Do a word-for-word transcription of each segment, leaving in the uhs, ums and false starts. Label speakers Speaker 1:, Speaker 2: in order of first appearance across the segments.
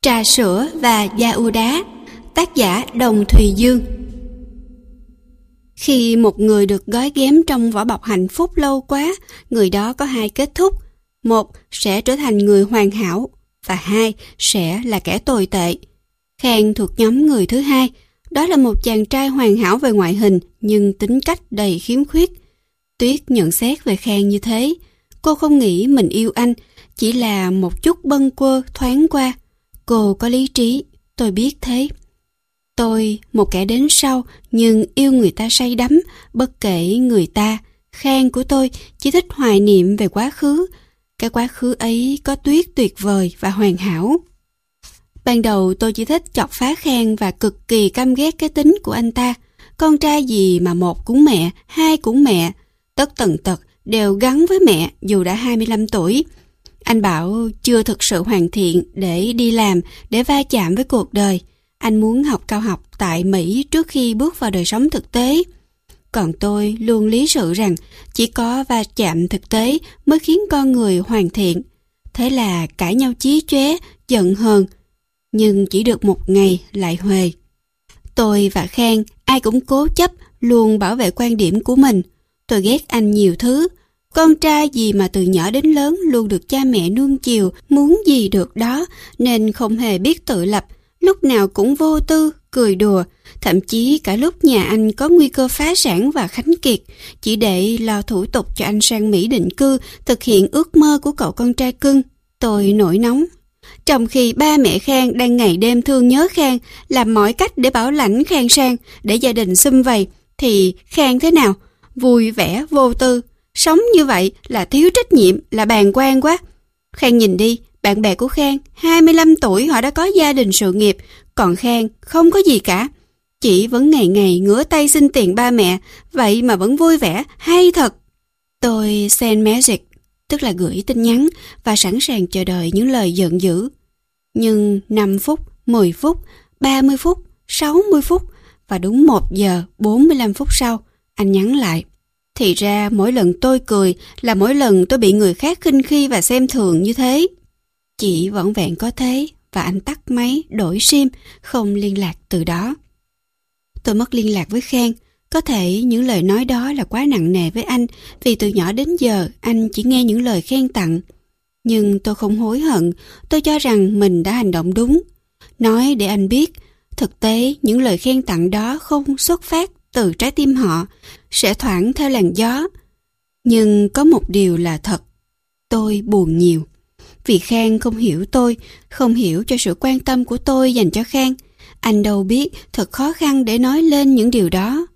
Speaker 1: Trà sữa và da ưu đá, tác giả Đồng Thùy Dương. Khi một người được gói ghém trong vỏ bọc hạnh phúc lâu quá, người đó có hai kết thúc. Một, sẽ trở thành người hoàn hảo, và hai, sẽ là kẻ tồi tệ. Khang thuộc nhóm người thứ hai. Đó là một chàng trai hoàn hảo về ngoại hình, nhưng tính cách đầy khiếm khuyết. Tuyết nhận xét về Khang như thế. Cô không nghĩ mình yêu anh, chỉ là một chút bâng quơ thoáng qua. Cô có lý trí, tôi biết thế. Tôi, một kẻ đến sau, nhưng yêu người ta say đắm, bất kể người ta. Khang của tôi chỉ thích hoài niệm về quá khứ. Cái quá khứ ấy có Tuyết tuyệt vời và hoàn hảo. Ban đầu tôi chỉ thích chọc phá Khang và cực kỳ căm ghét cái tính của anh ta. Con trai gì mà một cũng mẹ, hai cũng mẹ. Tất tần tật đều gắn với mẹ dù đã hai mươi lăm tuổi. Anh bảo chưa thực sự hoàn thiện để đi làm, để va chạm với cuộc đời. Anh muốn học cao học tại Mỹ trước khi bước vào đời sống thực tế. Còn tôi luôn lý sự rằng chỉ có va chạm thực tế mới khiến con người hoàn thiện. Thế là cãi nhau chí chóe, giận hờn. Nhưng chỉ được một ngày lại huề. Tôi và Khang ai cũng cố chấp, luôn bảo vệ quan điểm của mình. Tôi ghét anh nhiều thứ. Con trai gì mà từ nhỏ đến lớn luôn được cha mẹ nuông chiều, muốn gì được đó, nên không hề biết tự lập, lúc nào cũng vô tư, cười đùa. Thậm chí cả lúc nhà anh có nguy cơ phá sản và khánh kiệt, chỉ để lo thủ tục cho anh sang Mỹ định cư, thực hiện ước mơ của cậu con trai cưng. Tôi nổi nóng. Trong khi ba mẹ Khang đang ngày đêm thương nhớ Khang, làm mọi cách để bảo lãnh Khang sang, để gia đình sum vầy, thì Khang thế nào? Vui vẻ, vô tư. Sống như vậy là thiếu trách nhiệm, là bàng quan quá. Khang nhìn đi, bạn bè của Khang, hai mươi lăm tuổi họ đã có gia đình sự nghiệp, còn Khang không có gì cả. Chị vẫn ngày ngày ngửa tay xin tiền ba mẹ, vậy mà vẫn vui vẻ, hay thật. Tôi send message, tức là gửi tin nhắn, và sẵn sàng chờ đợi những lời giận dữ. Nhưng năm phút, mười phút, ba mươi phút, sáu mươi phút, và đúng một giờ bốn mươi lăm phút sau, anh nhắn lại. Thì ra mỗi lần tôi cười là mỗi lần tôi bị người khác khinh khi và xem thường như thế. Chỉ vỏn vẹn có thế, và anh tắt máy, đổi sim, không liên lạc từ đó. Tôi mất liên lạc với Khang. Có thể những lời nói đó là quá nặng nề với anh, vì từ nhỏ đến giờ anh chỉ nghe những lời khen tặng. Nhưng tôi không hối hận, tôi cho rằng mình đã hành động đúng. Nói để anh biết, thực tế những lời khen tặng đó không xuất phát từ trái tim họ, sẽ thoảng theo làn gió. Nhưng có một điều là thật, tôi buồn nhiều. Vì Khang không hiểu tôi, không hiểu cho sự quan tâm của tôi dành cho Khang. Anh đâu biết thật khó khăn để nói lên những điều đó.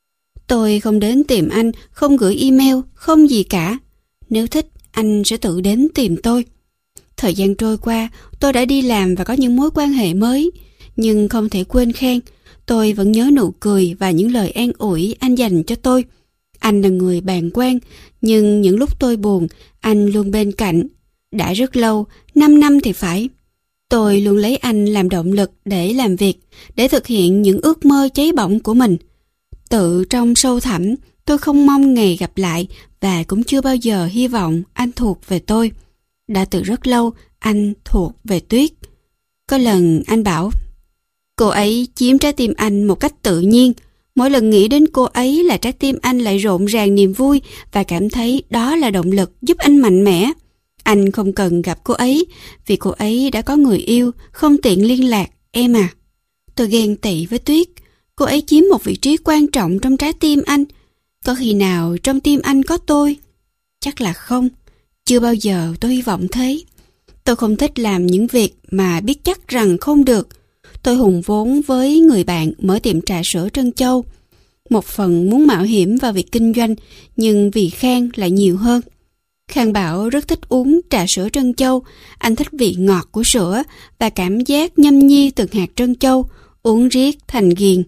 Speaker 1: Tôi không đến tìm anh, không gửi email, không gì cả. Nếu thích, anh sẽ tự đến tìm tôi. Thời gian trôi qua, tôi đã đi làm và có những mối quan hệ mới. Nhưng không thể quên Khang. Tôi vẫn nhớ nụ cười và những lời an ủi anh dành cho tôi. Anh là người bàng quan, nhưng những lúc tôi buồn, anh luôn bên cạnh. Đã rất lâu, năm năm thì phải. Tôi luôn lấy anh làm động lực để làm việc, để thực hiện những ước mơ cháy bỏng của mình. Tự trong sâu thẳm, tôi không mong ngày gặp lại và cũng chưa bao giờ hy vọng anh thuộc về tôi. Đã từ rất lâu, anh thuộc về Tuyết. Có lần anh bảo, cô ấy chiếm trái tim anh một cách tự nhiên. Mỗi lần nghĩ đến cô ấy là trái tim anh lại rộn ràng niềm vui và cảm thấy đó là động lực giúp anh mạnh mẽ. Anh không cần gặp cô ấy vì cô ấy đã có người yêu, không tiện liên lạc, em à. Tôi ghen tị với Tuyết. Cô ấy chiếm một vị trí quan trọng trong trái tim anh. Có khi nào trong tim anh có tôi? Chắc là không. Chưa bao giờ tôi hy vọng thế. Tôi không thích làm những việc mà biết chắc rằng không được. Tôi hùng vốn với người bạn mở tiệm trà sữa Trân Châu. Một phần muốn mạo hiểm vào việc kinh doanh, nhưng vì Khang lại nhiều hơn. Khang bảo rất thích uống trà sữa Trân Châu. Anh thích vị ngọt của sữa và cảm giác nhâm nhi từ hạt trân châu, uống riết thành ghiền.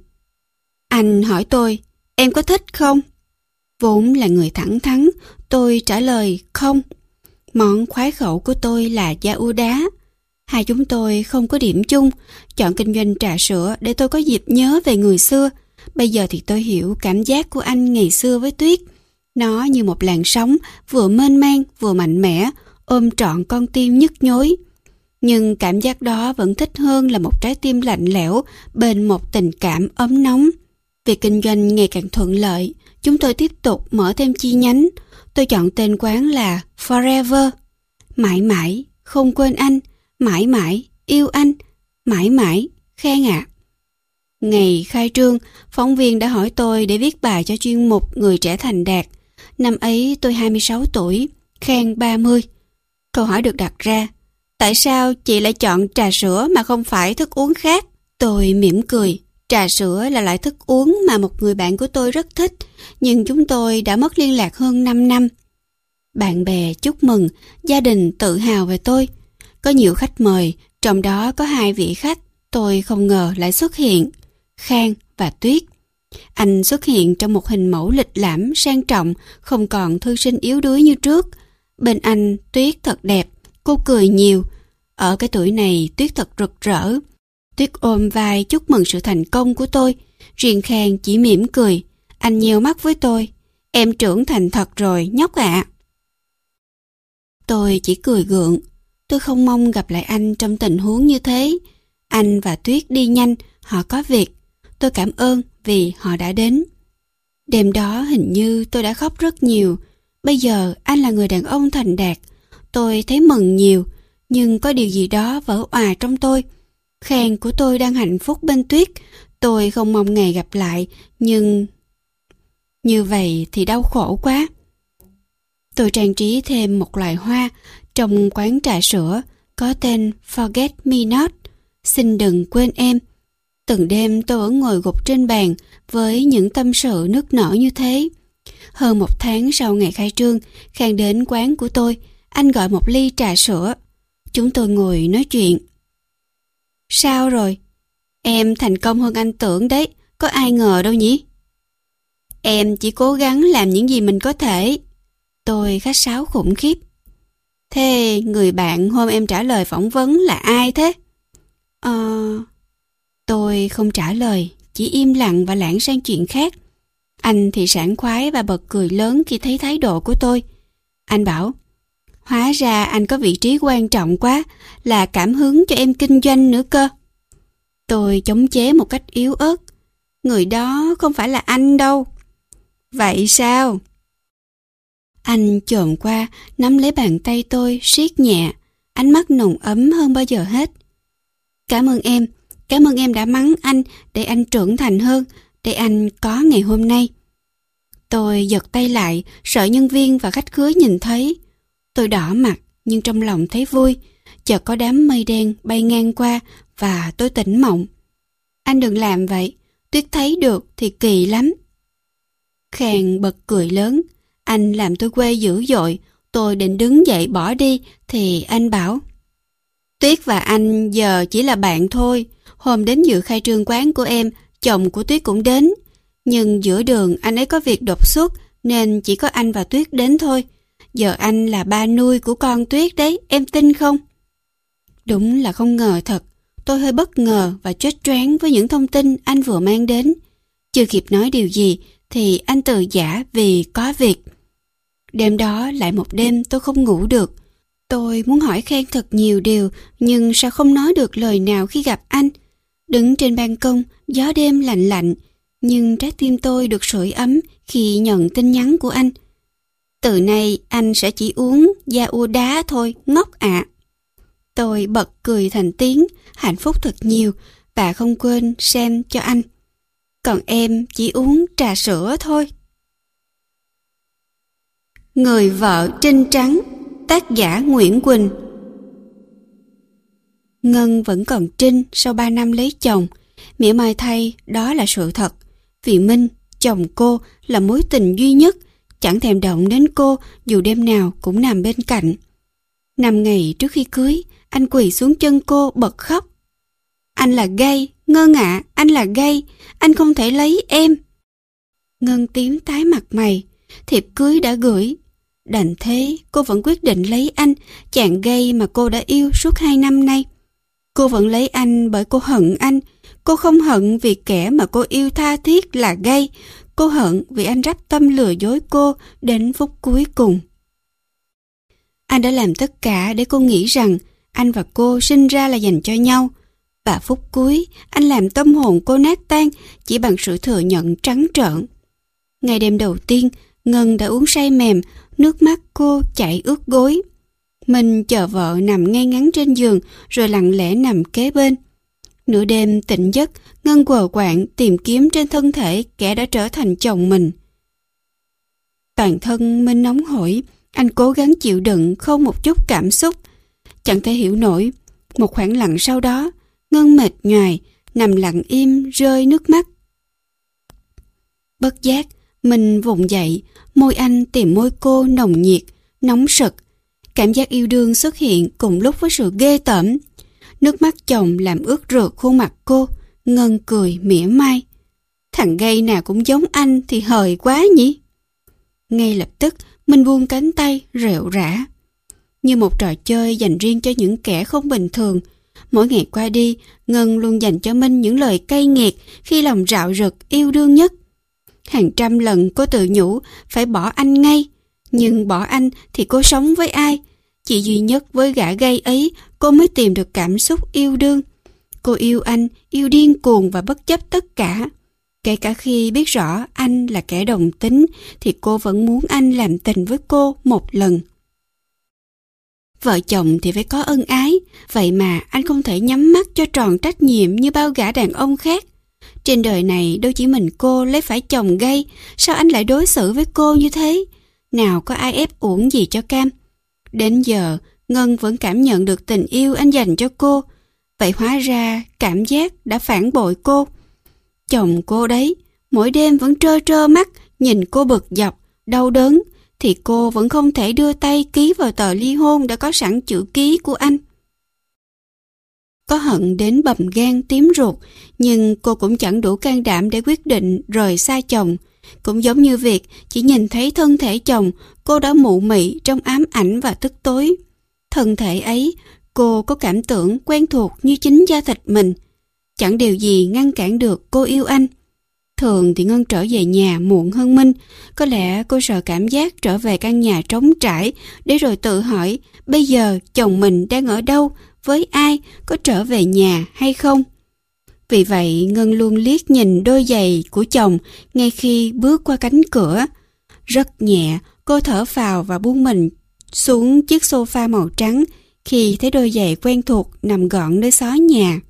Speaker 1: Anh hỏi tôi, em có thích không? Vốn là người thẳng thắn, tôi trả lời không. Món khoái khẩu của tôi là da ưu đá. Hai chúng tôi không có điểm chung, chọn kinh doanh trà sữa để tôi có dịp nhớ về người xưa. Bây giờ thì tôi hiểu cảm giác của anh ngày xưa với Tuyết. Nó như một làn sóng, vừa mênh mang, vừa mạnh mẽ, ôm trọn con tim nhức nhối. Nhưng cảm giác đó vẫn thích hơn là một trái tim lạnh lẽo bên một tình cảm ấm nóng. Việc kinh doanh ngày càng thuận lợi, chúng tôi tiếp tục mở thêm chi nhánh. Tôi chọn tên quán là Forever. Mãi mãi, không quên anh, mãi mãi, yêu anh, mãi mãi, Khang ạ. Ngày khai trương, phóng viên đã hỏi tôi để viết bài cho chuyên mục Người trẻ thành đạt. Năm ấy tôi hai mươi sáu tuổi, Khang ba mươi. Câu hỏi được đặt ra, tại sao chị lại chọn trà sữa mà không phải thức uống khác? Tôi mỉm cười, trà sữa là loại thức uống mà một người bạn của tôi rất thích, nhưng chúng tôi đã mất liên lạc hơn năm năm. Bạn bè chúc mừng, gia đình tự hào về tôi. Có nhiều khách mời, trong đó có hai vị khách tôi không ngờ lại xuất hiện, Khang và Tuyết. Anh xuất hiện trong một hình mẫu lịch lãm sang trọng, không còn thư sinh yếu đuối như trước. Bên anh, Tuyết thật đẹp, cô cười nhiều. Ở cái tuổi này, Tuyết thật rực rỡ. Tuyết ôm vai chúc mừng sự thành công của tôi. Riêng Khang chỉ mỉm cười. Anh nheo mắt với tôi. Em trưởng thành thật rồi, nhóc ạ. Tôi chỉ cười gượng. Tôi không mong gặp lại anh trong tình huống như thế. Anh và Tuyết đi nhanh, họ có việc. Tôi cảm ơn vì họ đã đến. Đêm đó hình như tôi đã khóc rất nhiều. Bây giờ anh là người đàn ông thành đạt. Tôi thấy mừng nhiều, nhưng có điều gì đó vỡ òa trong tôi. Khang của tôi đang hạnh phúc bên Tuyết. Tôi không mong ngày gặp lại, nhưng như vậy thì đau khổ quá. Tôi trang trí thêm một loài hoa trong quán trà sữa có tên Forget Me Not, xin đừng quên em. Từng đêm tôi vẫn ngồi gục trên bàn với những tâm sự nức nở như thế. Hơn một tháng sau ngày khai trương, Khang đến quán của tôi. Anh gọi một ly trà sữa. Chúng tôi ngồi nói chuyện. Sao rồi? Em thành công hơn anh tưởng đấy, có ai ngờ đâu nhỉ? Em chỉ cố gắng làm những gì mình có thể. Tôi khách sáo khủng khiếp. Thế người bạn hôm em trả lời phỏng vấn là ai thế? Ờ... Tôi không trả lời, chỉ im lặng và lảng sang chuyện khác. Anh thì sảng khoái và bật cười lớn khi thấy thái độ của tôi. Anh bảo, hóa ra anh có vị trí quan trọng quá, là cảm hứng cho em kinh doanh nữa cơ. Tôi chống chế một cách yếu ớt. Người đó không phải là anh đâu. Vậy sao? Anh chồm qua, nắm lấy bàn tay tôi, siết nhẹ, ánh mắt nồng ấm hơn bao giờ hết. Cảm ơn em, cảm ơn em đã mắng anh để anh trưởng thành hơn, để anh có ngày hôm nay. Tôi giật tay lại, sợ nhân viên và khách khứa nhìn thấy. Tôi đỏ mặt, nhưng trong lòng thấy vui. Chợt có đám mây đen bay ngang qua và tôi tỉnh mộng. Anh đừng làm vậy, Tuyết thấy được thì kỳ lắm. Khang bật cười lớn. Anh làm tôi quê dữ dội. Tôi định đứng dậy bỏ đi thì anh bảo, Tuyết và anh giờ chỉ là bạn thôi. Hôm đến dự khai trương quán của em, chồng của Tuyết cũng đến. Nhưng giữa đường anh ấy có việc đột xuất nên chỉ có anh và Tuyết đến thôi. Giờ anh là ba nuôi của con Tuyết đấy, em tin không? Đúng là không ngờ thật. Tôi hơi bất ngờ và choáng choáng với những thông tin anh vừa mang đến. Chưa kịp nói điều gì thì anh từ giã vì có việc. Đêm đó lại một đêm tôi không ngủ được. Tôi muốn hỏi Khang thật nhiều điều, nhưng sao không nói được lời nào khi gặp anh. Đứng trên ban công, gió đêm lạnh lạnh, nhưng trái tim tôi được sưởi ấm khi nhận tin nhắn của anh. Từ nay anh sẽ chỉ uống da ua đá thôi, ngốc ạ. Tôi bật cười thành tiếng, hạnh phúc thật nhiều và không quên xem cho anh. Còn em chỉ uống trà sữa thôi. Người vợ trinh trắng, tác giả Nguyễn Quỳnh. Ngân vẫn còn trinh sau ba năm lấy chồng. Mỉa mai thay, đó là sự thật. Vì Minh, chồng cô, là mối tình duy nhất, chẳng thèm động đến cô dù đêm nào cũng nằm bên cạnh. Năm ngày trước khi cưới, anh quỳ xuống chân cô bật khóc. Anh là gay, Ngân ạ, à, anh là gay, anh không thể lấy em. Ngân tím tái mặt mày, thiệp cưới đã gửi. Đành thế, cô vẫn quyết định lấy anh, chàng gay mà cô đã yêu suốt hai năm nay. Cô vẫn lấy anh bởi cô hận anh. Cô không hận vì kẻ mà cô yêu tha thiết là gay. Cô hận vì anh rắp tâm lừa dối cô đến phút cuối cùng. Anh đã làm tất cả để cô nghĩ rằng anh và cô sinh ra là dành cho nhau. Và phút cuối, anh làm tâm hồn cô nát tan chỉ bằng sự thừa nhận trắng trợn. Ngày đêm đầu tiên, Ngân đã uống say mềm, nước mắt cô chảy ướt gối. Mình chờ vợ nằm ngay ngắn trên giường rồi lặng lẽ nằm kế bên. Nửa đêm tỉnh giấc, Ngân quờ quạng tìm kiếm trên thân thể kẻ đã trở thành chồng mình. Toàn thân Minh nóng hổi, anh cố gắng chịu đựng không một chút cảm xúc. Chẳng thể hiểu nổi, một khoảng lặng sau đó, Ngân mệt nhoài, nằm lặng im rơi nước mắt. Bất giác, mình vùng dậy, môi anh tìm môi cô nồng nhiệt, nóng sực. Cảm giác yêu đương xuất hiện cùng lúc với sự ghê tởm. Nước mắt chồng làm ướt rượt khuôn mặt cô, Ngân cười mỉa mai. Thằng gay nào cũng giống anh thì hời quá nhỉ? Ngay lập tức, mình buông cánh tay, rệu rã. Như một trò chơi dành riêng cho những kẻ không bình thường. Mỗi ngày qua đi, Ngân luôn dành cho Minh những lời cay nghiệt khi lòng rạo rực yêu đương nhất. Hàng trăm lần cô tự nhủ phải bỏ anh ngay. Nhưng bỏ anh thì cô sống với ai? Chỉ duy nhất với gã gay ấy cô mới tìm được cảm xúc yêu đương. Cô yêu anh, yêu điên cuồng và bất chấp tất cả. Kể cả khi biết rõ anh là kẻ đồng tính thì cô vẫn muốn anh làm tình với cô một lần. Vợ chồng thì phải có ân ái, vậy mà anh không thể nhắm mắt cho tròn trách nhiệm như bao gã đàn ông khác. Trên đời này đâu chỉ mình cô lấy phải chồng gay, sao anh lại đối xử với cô như thế? Nào có ai ép uổng gì cho cam. Đến giờ, Ngân vẫn cảm nhận được tình yêu anh dành cho cô. Vậy hóa ra cảm giác đã phản bội cô. Chồng cô đấy, mỗi đêm vẫn trơ trơ mắt nhìn cô bực dọc, đau đớn, thì cô vẫn không thể đưa tay ký vào tờ ly hôn đã có sẵn chữ ký của anh. Có hận đến bầm gan tím ruột, nhưng cô cũng chẳng đủ can đảm để quyết định rời xa chồng. Cũng giống như việc chỉ nhìn thấy thân thể chồng, cô đã mụ mị trong ám ảnh và tức tối. Thân thể ấy, cô có cảm tưởng quen thuộc như chính da thịt mình. Chẳng điều gì ngăn cản được cô yêu anh. Thường thì Ngân trở về nhà muộn hơn Minh. Có lẽ cô sợ cảm giác trở về căn nhà trống trải, để rồi tự hỏi bây giờ chồng mình đang ở đâu, với ai, có trở về nhà hay không. Vì vậy Ngân luôn liếc nhìn đôi giày của chồng ngay khi bước qua cánh cửa. Rất nhẹ, cô thở phào và buông mình xuống chiếc sofa màu trắng khi thấy đôi giày quen thuộc nằm gọn nơi xó nhà.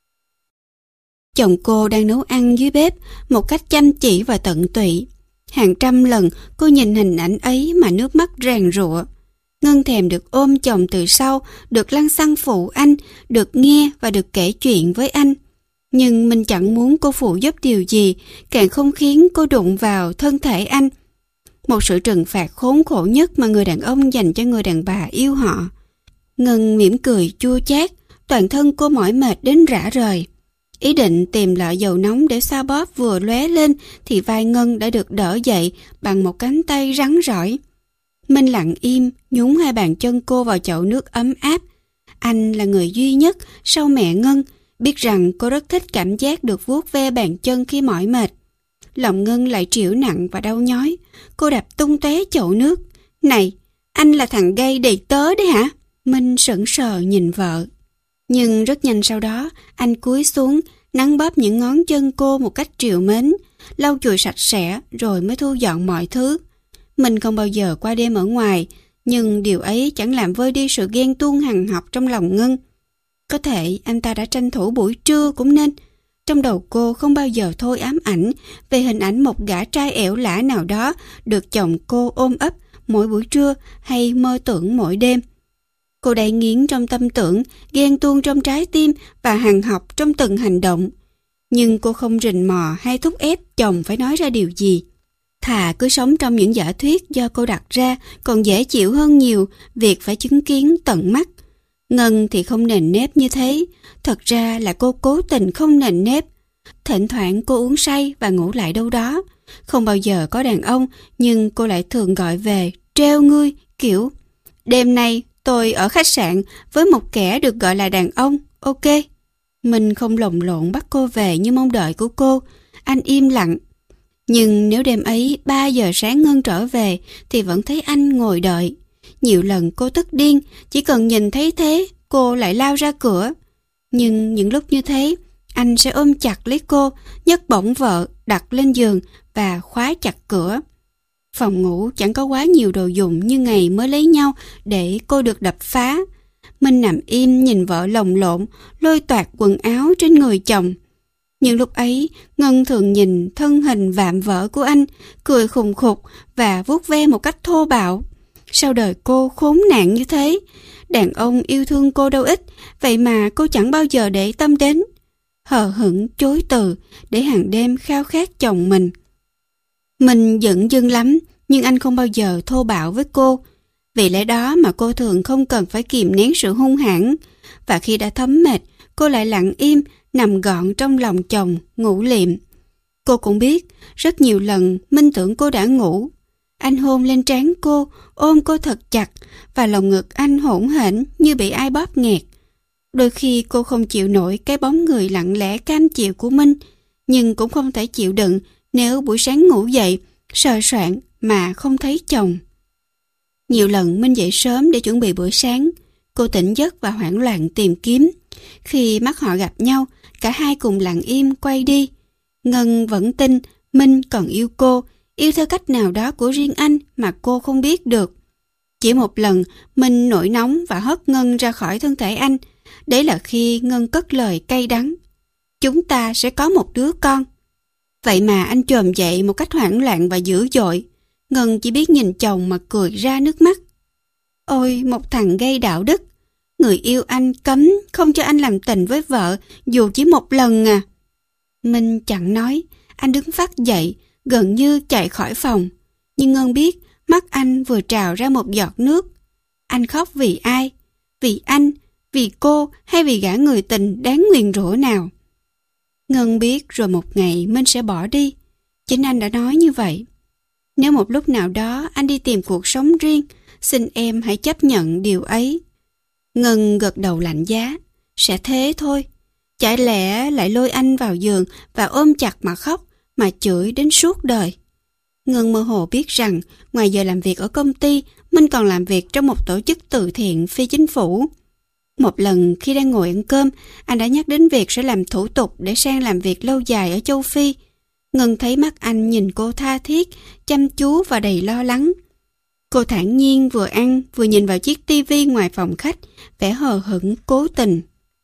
Speaker 1: Chồng cô đang nấu ăn dưới bếp một cách chăm chỉ và tận tụy. Hàng trăm lần cô nhìn hình ảnh ấy mà nước mắt ràn rụa. Ngân thèm được ôm chồng từ sau, được lăn xăng phụ anh, được nghe và được kể chuyện với anh. Nhưng mình chẳng muốn cô phụ giúp điều gì, càng không khiến cô đụng vào thân thể anh. Một sự trừng phạt khốn khổ nhất mà người đàn ông dành cho người đàn bà yêu họ. Ngân mỉm cười chua chát, toàn thân cô mỏi mệt đến rã rời. Ý định tìm lọ dầu nóng để xoa bóp vừa lóe lên thì vai Ngân đã được đỡ dậy bằng một cánh tay rắn rỏi. Minh lặng im nhúng hai bàn chân cô vào chậu nước ấm áp. Anh là người duy nhất sau mẹ Ngân biết rằng cô rất thích cảm giác được vuốt ve bàn chân khi mỏi mệt. Lòng Ngân lại trĩu nặng và đau nhói. Cô đập tung tóe chậu nước. Này, anh là thằng gay đầy tớ đấy hả? Minh sững sờ nhìn vợ. Nhưng rất nhanh sau đó, anh cúi xuống, nắn bóp những ngón chân cô một cách trìu mến, lau chùi sạch sẽ rồi mới thu dọn mọi thứ. Mình không bao giờ qua đêm ở ngoài, nhưng điều ấy chẳng làm vơi đi sự ghen tuông hằn học trong lòng Ngân. Có thể anh ta đã tranh thủ buổi trưa cũng nên. Trong đầu cô không bao giờ thôi ám ảnh về hình ảnh một gã trai ẻo lả nào đó được chồng cô ôm ấp mỗi buổi trưa hay mơ tưởng mỗi đêm. Cô đay nghiến trong tâm tưởng, ghen tuông trong trái tim và hằn học trong từng hành động. Nhưng cô không rình mò hay thúc ép chồng phải nói ra điều gì. Thà cứ sống trong những giả thuyết do cô đặt ra còn dễ chịu hơn nhiều việc phải chứng kiến tận mắt. Ngân thì không nền nếp như thế. Thật ra là cô cố tình không nền nếp. Thỉnh thoảng cô uống say và ngủ lại đâu đó. Không bao giờ có đàn ông, nhưng cô lại thường gọi về trêu ngươi kiểu: đêm nay tôi ở khách sạn với một kẻ được gọi là đàn ông, ok. Mình không lồng lộn bắt cô về như mong đợi của cô. Anh im lặng. Nhưng nếu đêm ấy ba giờ sáng Ngân trở về thì vẫn thấy anh ngồi đợi. Nhiều lần cô tức điên, chỉ cần nhìn thấy thế cô lại lao ra cửa. Nhưng những lúc như thế, anh sẽ ôm chặt lấy cô, nhấc bổng vợ, đặt lên giường và khóa chặt cửa. Phòng ngủ chẳng có quá nhiều đồ dùng như ngày mới lấy nhau để cô được đập phá. Minh nằm im nhìn vợ lồng lộn, lôi toạc quần áo trên người chồng. Nhưng lúc ấy, Ngân thường nhìn thân hình vạm vỡ của anh, cười khùng khục và vuốt ve một cách thô bạo. Sao đời cô khốn nạn như thế? Đàn ông yêu thương cô đâu ít, vậy mà cô chẳng bao giờ để tâm đến. Hờ hững chối từ để hàng đêm khao khát chồng mình. Mình giận dưng lắm, nhưng anh không bao giờ thô bạo với cô. Vì lẽ đó mà cô thường không cần phải kìm nén sự hung hãn. Và khi đã thấm mệt, cô lại lặng im, nằm gọn trong lòng chồng, ngủ liệm. Cô cũng biết, rất nhiều lần Minh tưởng cô đã ngủ. Anh hôn lên trán cô, ôm cô thật chặt, và lòng ngực anh hỗn hển như bị ai bóp nghẹt. Đôi khi cô không chịu nổi cái bóng người lặng lẽ cam chịu của Minh, nhưng cũng không thể chịu đựng nếu buổi sáng ngủ dậy, sờ soạng mà không thấy chồng. Nhiều lần Minh dậy sớm để chuẩn bị bữa sáng, cô tỉnh giấc và hoảng loạn tìm kiếm. Khi mắt họ gặp nhau, cả hai cùng lặng im quay đi. Ngân vẫn tin Minh còn yêu cô, yêu theo cách nào đó của riêng anh mà cô không biết được. Chỉ một lần, Minh nổi nóng và hất Ngân ra khỏi thân thể anh. Đấy là khi Ngân cất lời cay đắng: "Chúng ta sẽ có một đứa con." Vậy mà anh chồm dậy một cách hoảng loạn và dữ dội. Ngân chỉ biết nhìn chồng mà cười ra nước mắt. Ôi, một thằng gây đạo đức! Người yêu anh cấm không cho anh làm tình với vợ dù chỉ một lần à. Minh chẳng nói, anh đứng phắt dậy, gần như chạy khỏi phòng. Nhưng Ngân biết mắt anh vừa trào ra một giọt nước. Anh khóc vì ai? Vì anh, vì cô hay vì gã người tình đáng nguyền rủa nào? Ngân biết rồi một ngày Minh sẽ bỏ đi. Chính anh đã nói như vậy. Nếu một lúc nào đó anh đi tìm cuộc sống riêng, xin em hãy chấp nhận điều ấy. Ngân gật đầu lạnh giá. Sẽ thế thôi. Chả lẽ lại lôi anh vào giường và ôm chặt mà khóc, mà chửi đến suốt đời. Ngân mơ hồ biết rằng ngoài giờ làm việc ở công ty, Minh còn làm việc trong một tổ chức từ thiện phi chính phủ. Một lần khi đang ngồi ăn cơm, anh đã nhắc đến việc sẽ làm thủ tục để sang làm việc lâu dài ở châu Phi. Ngân thấy mắt anh nhìn cô tha thiết, chăm chú và đầy lo lắng. Cô thản nhiên vừa ăn vừa nhìn vào chiếc tivi ngoài phòng khách, vẻ hờ hững cố tình.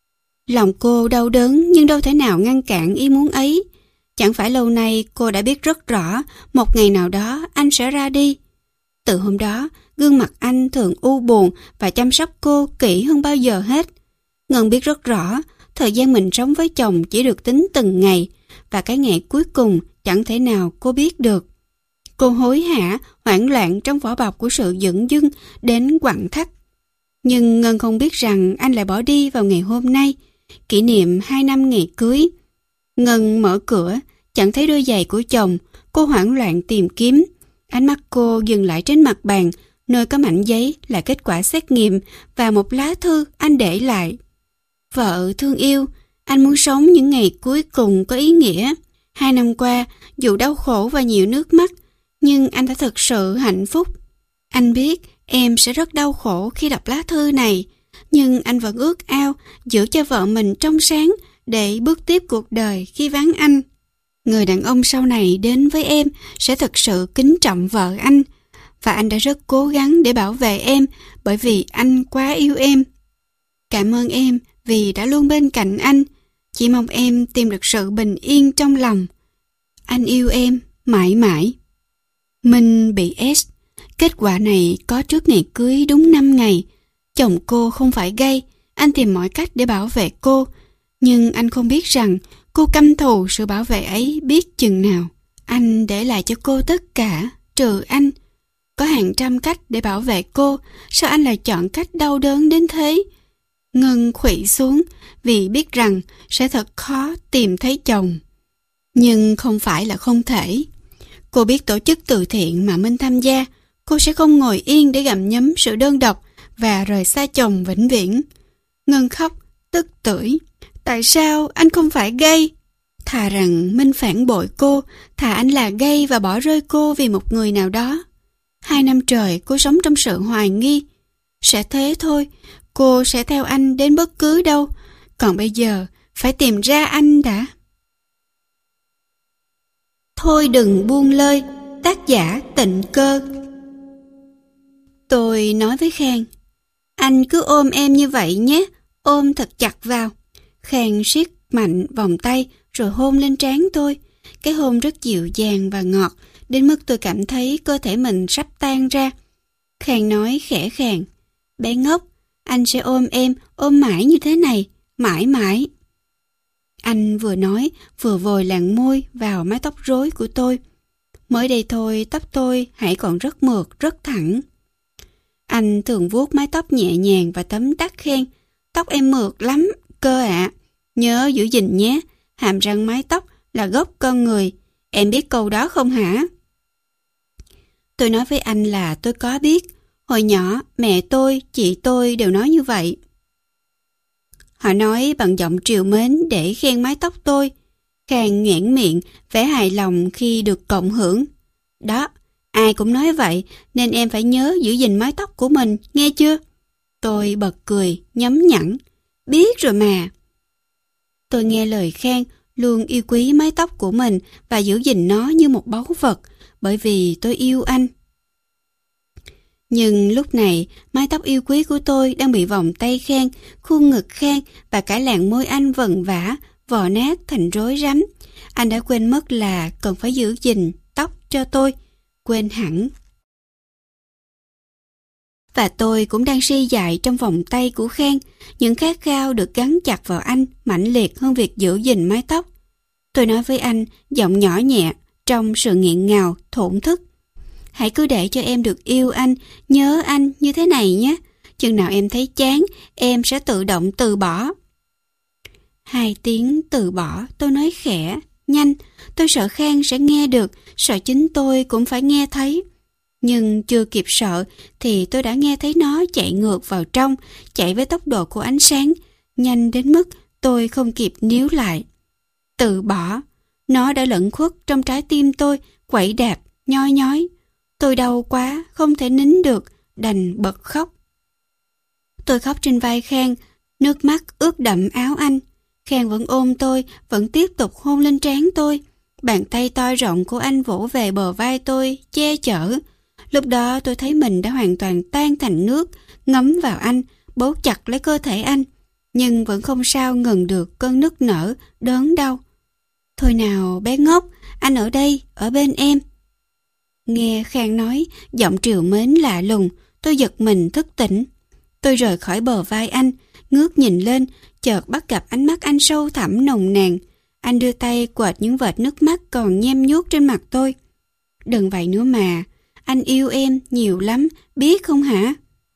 Speaker 1: Lòng cô đau đớn nhưng đâu thể nào ngăn cản ý muốn ấy. Chẳng phải lâu nay cô đã biết rất rõ một ngày nào đó anh sẽ ra đi. Từ hôm đó, gương mặt anh thường u buồn và chăm sóc cô kỹ hơn bao giờ hết. Ngân biết rất rõ, thời gian mình sống với chồng chỉ được tính từng ngày, và cái ngày cuối cùng chẳng thể nào cô biết được. Cô hối hả, hoảng loạn trong vỏ bọc của sự dửng dưng đến quặn thắt. Nhưng Ngân không biết rằng anh lại bỏ đi vào ngày hôm nay, kỷ niệm hai năm ngày cưới. Ngân mở cửa, chẳng thấy đôi giày của chồng, cô hoảng loạn tìm kiếm. Ánh mắt cô dừng lại trên mặt bàn, nơi có mảnh giấy là kết quả xét nghiệm và một lá thư anh để lại. Vợ thương yêu, anh muốn sống những ngày cuối cùng có ý nghĩa. Hai năm qua, dù đau khổ và nhiều nước mắt, nhưng anh đã thực sự hạnh phúc. Anh biết em sẽ rất đau khổ khi đọc lá thư này, nhưng anh vẫn ước ao giữ cho vợ mình trong sáng để bước tiếp cuộc đời khi vắng anh. Người đàn ông sau này đến với em sẽ thực sự kính trọng vợ anh, và anh đã rất cố gắng để bảo vệ em bởi vì anh quá yêu em. Cảm ơn em vì đã luôn bên cạnh anh. Chỉ mong em tìm được sự bình yên trong lòng. Anh yêu em mãi mãi. Minh bị ét. Kết quả này có trước ngày cưới đúng năm ngày. Chồng cô không phải gay, anh tìm mọi cách để bảo vệ cô. Nhưng anh không biết rằng cô căm thù sự bảo vệ ấy biết chừng nào. Anh để lại cho cô tất cả, trừ anh. Có hàng trăm cách để bảo vệ cô, sao anh lại chọn cách đau đớn đến thế? Ngân khuỵu xuống vì biết rằng sẽ thật khó tìm thấy chồng. Nhưng không phải là không thể. Cô biết tổ chức từ thiện mà Minh tham gia, cô sẽ không ngồi yên để gặm nhấm sự đơn độc và rời xa chồng vĩnh viễn. Ngân khóc, tức tưởi. Tại sao anh không phải gay? Thà rằng Minh phản bội cô, thà anh là gay và bỏ rơi cô vì một người nào đó. Hai năm trời cô sống trong sự hoài nghi. Sẽ thế thôi, cô sẽ theo anh đến bất cứ đâu. Còn bây giờ, phải tìm ra anh đã. Thôi đừng buông lơi, tác giả Tịnh Cơ. Tôi nói với Khang, anh cứ ôm em như vậy nhé, ôm thật chặt vào. Khang siết mạnh vòng tay rồi hôn lên trán tôi. Cái hôn rất dịu dàng và ngọt, đến mức tôi cảm thấy cơ thể mình sắp tan ra. Khang nói khẽ khàng, bé ngốc, anh sẽ ôm em, ôm mãi như thế này, mãi mãi. Anh vừa nói, vừa vội lạng môi vào mái tóc rối của tôi. Mới đây thôi, tóc tôi hãy còn rất mượt, rất thẳng. Anh thường vuốt mái tóc nhẹ nhàng và tấm tắc khen, tóc em mượt lắm, cơ ạ. Nhớ giữ gìn nhé, hàm răng mái tóc là gốc con người. Em biết câu đó không hả? Tôi nói với anh là tôi có biết. Hồi nhỏ, mẹ tôi, chị tôi đều nói như vậy. Họ nói bằng giọng trìu mến để khen mái tóc tôi. Khang nhoẻn miệng, vẻ hài lòng khi được cộng hưởng. Đó, ai cũng nói vậy, nên em phải nhớ giữ gìn mái tóc của mình, nghe chưa? Tôi bật cười, nhấm nhẵn. Biết rồi mà. Tôi nghe lời Khang, luôn yêu quý mái tóc của mình và giữ gìn nó như một báu vật, bởi vì tôi yêu anh. Nhưng lúc này, mái tóc yêu quý của tôi đang bị vòng tay Khang, khuôn ngực Khang và cả làn môi anh vần vã, vò nát thành rối rắm. Anh đã quên mất là cần phải giữ gìn tóc cho tôi. Quên hẳn. Và tôi cũng đang si dại trong vòng tay của Khang. Những khát khao được gắn chặt vào anh mãnh liệt hơn việc giữ gìn mái tóc. Tôi nói với anh, giọng nhỏ nhẹ, trong sự nghẹn ngào, thổn thức. Hãy cứ để cho em được yêu anh, nhớ anh như thế này nhé. Chừng nào em thấy chán, em sẽ tự động từ bỏ. Hai tiếng từ bỏ, tôi nói khẽ, nhanh. Tôi sợ Khang sẽ nghe được, sợ chính tôi cũng phải nghe thấy. Nhưng chưa kịp sợ thì tôi đã nghe thấy nó chạy ngược vào trong, chạy với tốc độ của ánh sáng, nhanh đến mức tôi không kịp níu lại. Từ bỏ, nó đã lẩn khuất trong trái tim tôi, quẩy đạp, nhoi nhói. Tôi đau quá, không thể nín được, đành bật khóc. Tôi khóc trên vai Khang, nước mắt ướt đẫm áo anh. Khang vẫn ôm tôi, vẫn tiếp tục hôn lên trán tôi. Bàn tay to rộng của anh vỗ về bờ vai tôi, che chở. Lúc đó tôi thấy mình đã hoàn toàn tan thành nước, ngấm vào anh, bấu chặt lấy cơ thể anh. Nhưng vẫn không sao ngừng được cơn nức nở, đớn đau. Thôi nào bé ngốc, anh ở đây, ở bên em. Nghe Khang nói, giọng trìu mến lạ lùng, tôi giật mình thức tỉnh. Tôi rời khỏi bờ vai anh, ngước nhìn lên, chợt bắt gặp ánh mắt anh sâu thẳm nồng nàn. Anh đưa tay quệt những vệt nước mắt còn nhem nhuốc trên mặt tôi. Đừng vậy nữa mà, anh yêu em nhiều lắm, biết không hả?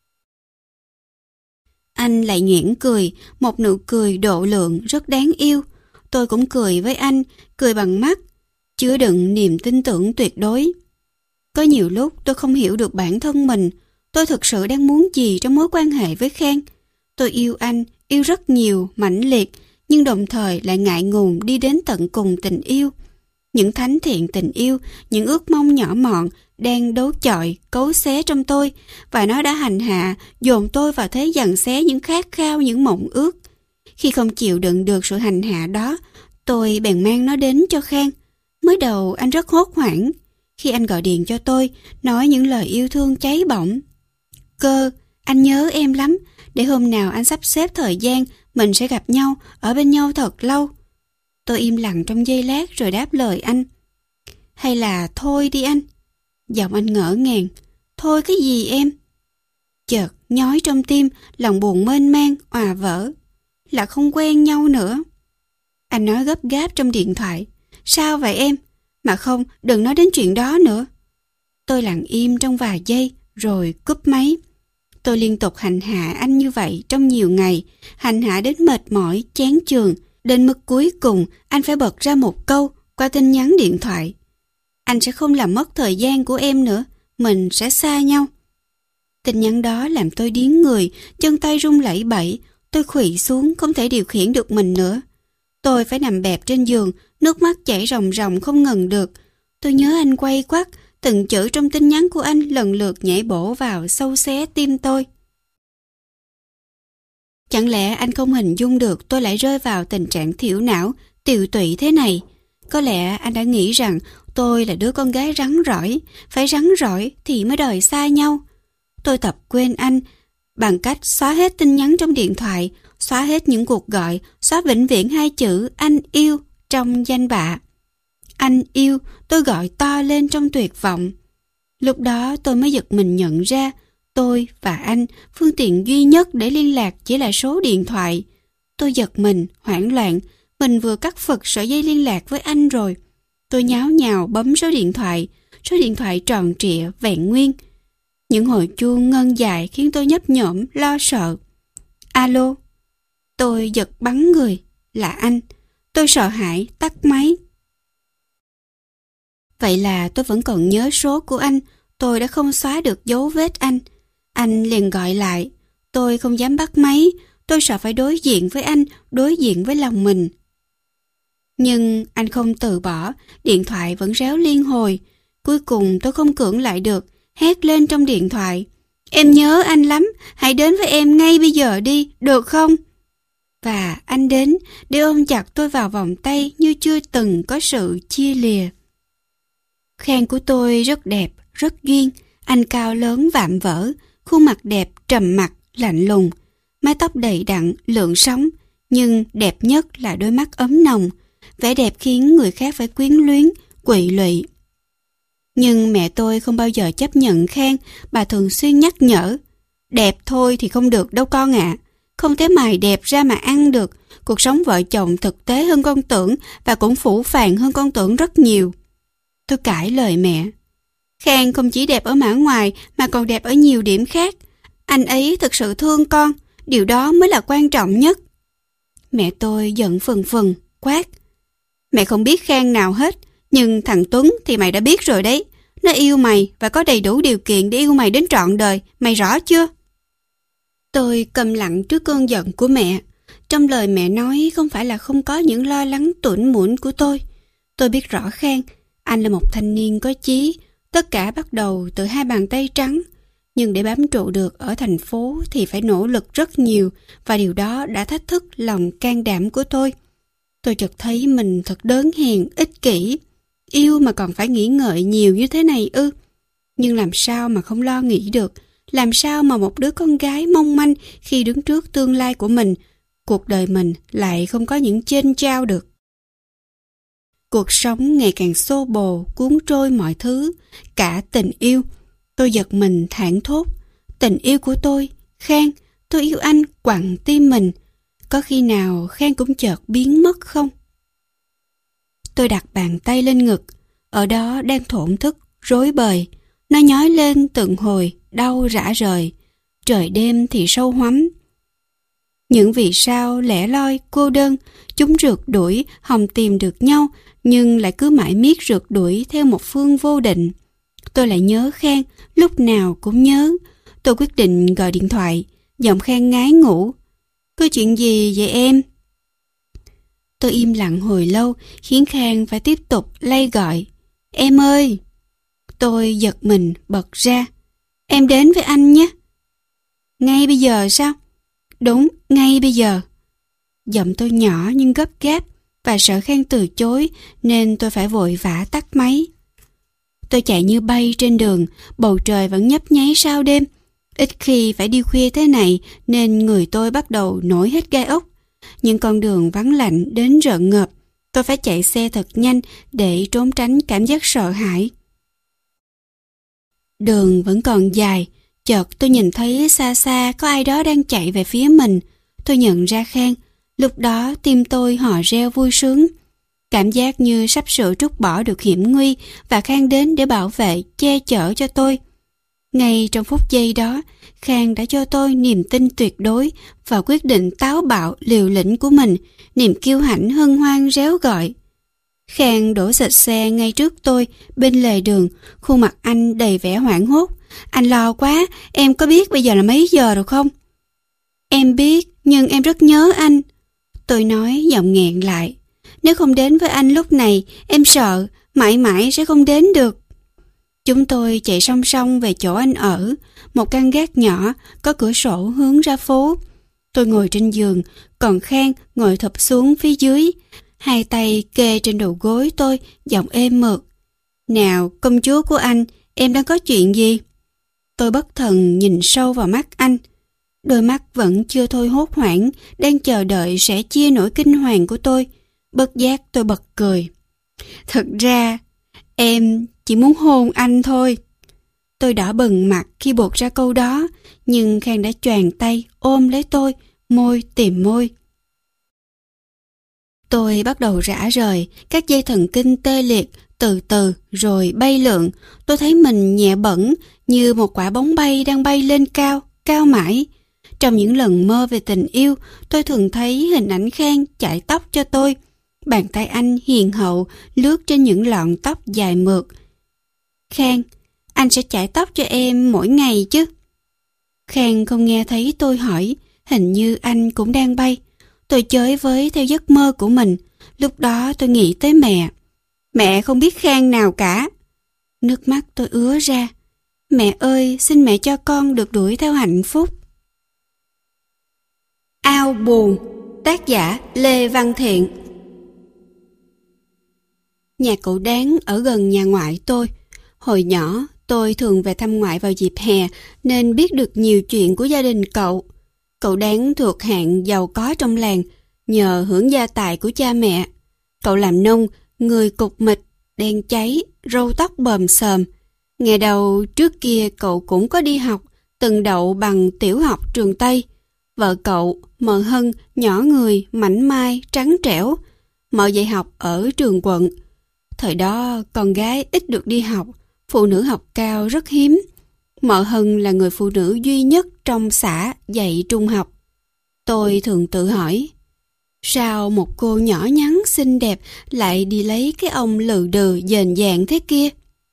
Speaker 1: Anh lại nhoẻn cười, một nụ cười độ lượng rất đáng yêu. Tôi cũng cười với anh, cười bằng mắt, chứa đựng niềm tin tưởng tuyệt đối. Có nhiều lúc tôi không hiểu được bản thân mình, tôi thực sự đang muốn gì trong mối quan hệ với Khang. Tôi yêu anh, yêu rất nhiều, mãnh liệt, nhưng đồng thời lại ngại ngùng đi đến tận cùng tình yêu. Những thánh thiện tình yêu, những ước mong nhỏ mọn đang đấu chọi, cấu xé trong tôi, và nó đã hành hạ, dồn tôi vào thế giằng xé những khát khao, những mộng ước. Khi không chịu đựng được sự hành hạ đó, tôi bèn mang nó đến cho Khang. Mới đầu anh rất hốt hoảng, khi anh gọi điện cho tôi, nói những lời yêu thương cháy bỏng. Cơ, anh nhớ em lắm, để hôm nào anh sắp xếp thời gian, mình sẽ gặp nhau, ở bên nhau thật lâu. Tôi im lặng trong giây lát rồi đáp lời anh. Hay là thôi đi anh. Giọng anh ngỡ ngàng. Thôi cái gì em? Chợt nhói trong tim, lòng buồn mênh mang, òa vỡ. Là không quen nhau nữa. Anh nói gấp gáp trong điện thoại. Sao vậy em? Mà không, đừng nói đến chuyện đó nữa. Tôi lặng im trong vài giây, rồi cúp máy. Tôi liên tục hành hạ anh như vậy trong nhiều ngày, hành hạ đến mệt mỏi, chán chường. Đến mức cuối cùng, anh phải bật ra một câu qua tin nhắn điện thoại. Anh sẽ không làm mất thời gian của em nữa, mình sẽ xa nhau. Tin nhắn đó làm tôi điếng người, chân tay run lẩy bẩy, tôi khuỵu xuống không thể điều khiển được mình nữa. Tôi phải nằm bẹp trên giường, nước mắt chảy ròng ròng không ngừng được. Tôi nhớ anh quay quắt, từng chữ trong tin nhắn của anh lần lượt nhảy bổ vào sâu xé tim tôi. Chẳng lẽ anh không hình dung được tôi lại rơi vào tình trạng thiểu não, tiều tụy thế này? Có lẽ anh đã nghĩ rằng tôi là đứa con gái rắn rỏi, phải rắn rỏi thì mới đời xa nhau. Tôi tập quên anh bằng cách xóa hết tin nhắn trong điện thoại, xóa hết những cuộc gọi, xóa vĩnh viễn hai chữ anh yêu trong danh bạ. Anh yêu, tôi gọi to lên trong tuyệt vọng. Lúc đó tôi mới giật mình nhận ra, tôi và anh, phương tiện duy nhất để liên lạc chỉ là số điện thoại. Tôi giật mình, hoảng loạn, mình vừa cắt phật sợi dây liên lạc với anh rồi. Tôi nháo nhào bấm số điện thoại, số điện thoại tròn trịa, vẹn nguyên. Những hồi chuông ngân dài khiến tôi nhấp nhổm, lo sợ. Alo. Tôi giật bắn người, là anh. Tôi sợ hãi, tắt máy. Vậy là tôi vẫn còn nhớ số của anh, tôi đã không xóa được dấu vết anh. Anh liền gọi lại, tôi không dám bắt máy, tôi sợ phải đối diện với anh, đối diện với lòng mình. Nhưng anh không từ bỏ, điện thoại vẫn réo liên hồi. Cuối cùng tôi không cưỡng lại được, hét lên trong điện thoại. Em nhớ anh lắm, hãy đến với em ngay bây giờ đi, được không? Và anh đến để ôm chặt tôi vào vòng tay như chưa từng có sự chia lìa. Khang của tôi rất đẹp, rất duyên. Anh cao lớn vạm vỡ, khuôn mặt đẹp, trầm mặc, lạnh lùng. Mái tóc đầy đặn, lượn sóng. Nhưng đẹp nhất là đôi mắt ấm nồng. Vẻ đẹp khiến người khác phải quyến luyến, quỵ lụy. Nhưng mẹ tôi không bao giờ chấp nhận Khang, bà thường xuyên nhắc nhở. Đẹp thôi thì không được đâu con ạ. À. Không thể mài đẹp ra mà ăn được. Cuộc sống vợ chồng thực tế hơn con tưởng và cũng phũ phàng hơn con tưởng rất nhiều. Tôi cãi lời mẹ. Khang không chỉ đẹp ở mã ngoài mà còn đẹp ở nhiều điểm khác. Anh ấy thực sự thương con, điều đó mới là quan trọng nhất. Mẹ tôi giận phừng phừng, quát. Mẹ không biết Khang nào hết, nhưng thằng Tuấn thì mày đã biết rồi đấy. Nó yêu mày và có đầy đủ điều kiện để yêu mày đến trọn đời, mày rõ chưa? Tôi câm lặng trước cơn giận của mẹ. Trong lời mẹ nói không phải là không có những lo lắng tủn mủn của tôi. Tôi biết rõ Khang, anh là một thanh niên có chí, tất cả bắt đầu từ hai bàn tay trắng. Nhưng để bám trụ được ở thành phố thì phải nỗ lực rất nhiều và điều đó đã thách thức lòng can đảm của tôi. Tôi chợt thấy mình thật đớn hèn, ích kỷ. Yêu mà còn phải nghĩ ngợi nhiều như thế này ư? Nhưng làm sao mà không lo nghĩ được? Làm sao mà một đứa con gái mong manh khi đứng trước tương lai của mình, cuộc đời mình lại không có những chênh chao được? Cuộc sống ngày càng xô bồ, cuốn trôi mọi thứ, cả tình yêu. Tôi giật mình thảng thốt. Tình yêu của tôi, Khang, tôi yêu anh quặn tim mình. Có khi nào Khang cũng chợt biến mất không? Tôi đặt bàn tay lên ngực, ở đó đang thổn thức, rối bời. Nó nhói lên từng hồi, đau rã rời. Trời đêm thì sâu hoắm. Những vì sao lẻ loi, cô đơn, chúng rượt đuổi, hòng tìm được nhau, nhưng lại cứ mãi miết rượt đuổi theo một phương vô định. Tôi lại nhớ Khang, lúc nào cũng nhớ. Tôi quyết định gọi điện thoại, giọng Khang ngái ngủ. Có chuyện gì vậy em? Tôi im lặng hồi lâu, khiến Khang phải tiếp tục lay gọi. Em ơi! Tôi giật mình bật ra. Em đến với anh nhé. Ngay bây giờ sao? Đúng, ngay bây giờ. Giọng tôi nhỏ nhưng gấp gáp và sợ Khang từ chối nên tôi phải vội vã tắt máy. Tôi chạy như bay trên đường, bầu trời vẫn nhấp nháy sao đêm. Ít khi phải đi khuya thế này nên người tôi bắt đầu nổi hết gai ốc. Những con đường vắng lạnh đến rợn ngợp. Tôi phải chạy xe thật nhanh để trốn tránh cảm giác sợ hãi. Đường vẫn còn dài. Chợt tôi nhìn thấy xa xa có ai đó đang chạy về phía mình. Tôi nhận ra Khang. Lúc đó tim tôi hò reo vui sướng. Cảm giác như sắp sửa trút bỏ được hiểm nguy và Khang đến để bảo vệ, che chở cho tôi. Ngay trong phút giây đó, Khang đã cho tôi niềm tin tuyệt đối và quyết định táo bạo liều lĩnh của mình, niềm kiêu hãnh hân hoan réo gọi. Khang đổ xịch xe ngay trước tôi, bên lề đường, khuôn mặt anh đầy vẻ hoảng hốt. Anh lo quá, em có biết bây giờ là mấy giờ rồi không? Em biết, nhưng em rất nhớ anh. Tôi nói giọng nghẹn lại. Nếu không đến với anh lúc này, em sợ, mãi mãi sẽ không đến được. Chúng tôi chạy song song về chỗ anh ở, một căn gác nhỏ, có cửa sổ hướng ra phố. Tôi ngồi trên giường, còn Khang ngồi thụp xuống phía dưới, hai tay kê trên đầu gối tôi, giọng êm mượt. Nào, công chúa của anh, em đang có chuyện gì? Tôi bất thần nhìn sâu vào mắt anh. Đôi mắt vẫn chưa thôi hốt hoảng, đang chờ đợi sẽ chia nỗi kinh hoàng của tôi. Bất giác tôi bật cười. Thật ra, em chỉ muốn hôn anh thôi. Tôi đỏ bừng mặt khi buột ra câu đó, nhưng Khang đã choàng tay ôm lấy tôi, môi tìm môi. Tôi bắt đầu rã rời, các dây thần kinh tê liệt, từ từ rồi bay lượn. Tôi thấy mình nhẹ bẫng như một quả bóng bay đang bay lên cao, cao mãi. Trong những lần mơ về tình yêu, tôi thường thấy hình ảnh Khang chải tóc cho tôi. Bàn tay anh hiền hậu lướt trên những lọn tóc dài mượt. Khang, anh sẽ chải tóc cho em mỗi ngày chứ? Khang không nghe thấy tôi hỏi, hình như anh cũng đang bay. Tôi chới với theo giấc mơ của mình. Lúc đó tôi nghĩ tới mẹ. Mẹ không biết Khang nào cả. Nước mắt tôi ứa ra. Mẹ ơi, xin mẹ cho con được đuổi theo hạnh phúc. Ao buồn, tác giả Lê Văn Thiện. Nhà cậu Đáng ở gần nhà ngoại tôi. Hồi nhỏ, tôi thường về thăm ngoại vào dịp hè nên biết được nhiều chuyện của gia đình cậu. Cậu Đáng thuộc hạng giàu có trong làng nhờ hưởng gia tài của cha mẹ. Cậu làm nông, người cục mịch, đen cháy, râu tóc bờm xờm. Ngày đầu trước kia cậu cũng có đi học, từng đậu bằng tiểu học trường Tây. Vợ cậu, Mợ Hân, nhỏ người, mảnh mai, trắng trẻo. Mợ dạy học ở trường quận. Thời đó con gái ít được đi học, phụ nữ học cao rất hiếm. Mợ Hân là người phụ nữ duy nhất trong xã dạy trung học. Tôi thường tự hỏi, sao một cô nhỏ nhắn xinh đẹp lại đi lấy cái ông lừ đừ dền dàng thế kia?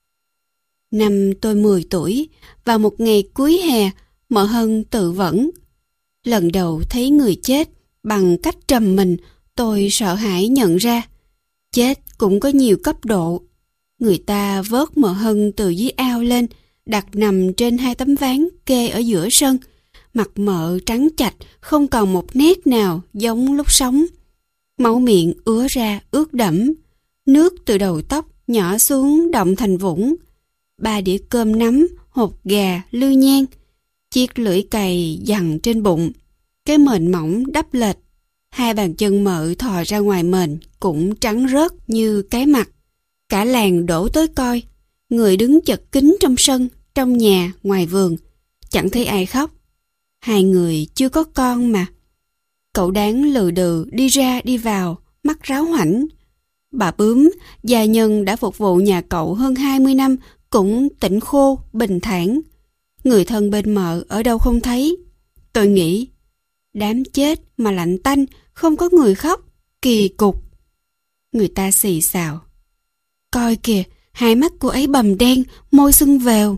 Speaker 1: Năm tôi mười tuổi, vào một ngày cuối hè, Mợ Hân tự vẫn. Lần đầu thấy người chết bằng cách trầm mình, tôi sợ hãi nhận ra. Chết cũng có nhiều cấp độ. Người ta vớt Mợ Hân từ dưới ao lên, đặt nằm trên hai tấm ván kê ở giữa sân. Mặt Mợ trắng chạch, không còn một nét nào giống lúc sống. Máu miệng ứa ra ướt đẫm. Nước từ đầu tóc nhỏ xuống đọng thành vũng. Ba đĩa cơm nắm, hột gà, lư nhang. Chiếc lưỡi cày dằn trên bụng. Cái mền mỏng đắp lệch. Hai bàn chân Mợ thò ra ngoài mền cũng trắng rớt như cái mặt. Cả làng đổ tới coi. Người đứng chật kín trong sân, trong nhà, ngoài vườn. Chẳng thấy ai khóc. Hai người chưa có con mà. Cậu Đáng lừ đừ đi ra đi vào, mắt ráo hoảnh. Bà Bướm, gia nhân đã phục vụ nhà cậu hơn hai mươi năm, cũng tỉnh khô, bình thản. Người thân bên Mợ ở đâu không thấy. Tôi nghĩ, đám chết mà lạnh tanh, không có người khóc, kỳ cục. Người ta xì xào. Coi kìa, hai mắt cô ấy bầm đen, môi sưng vèo.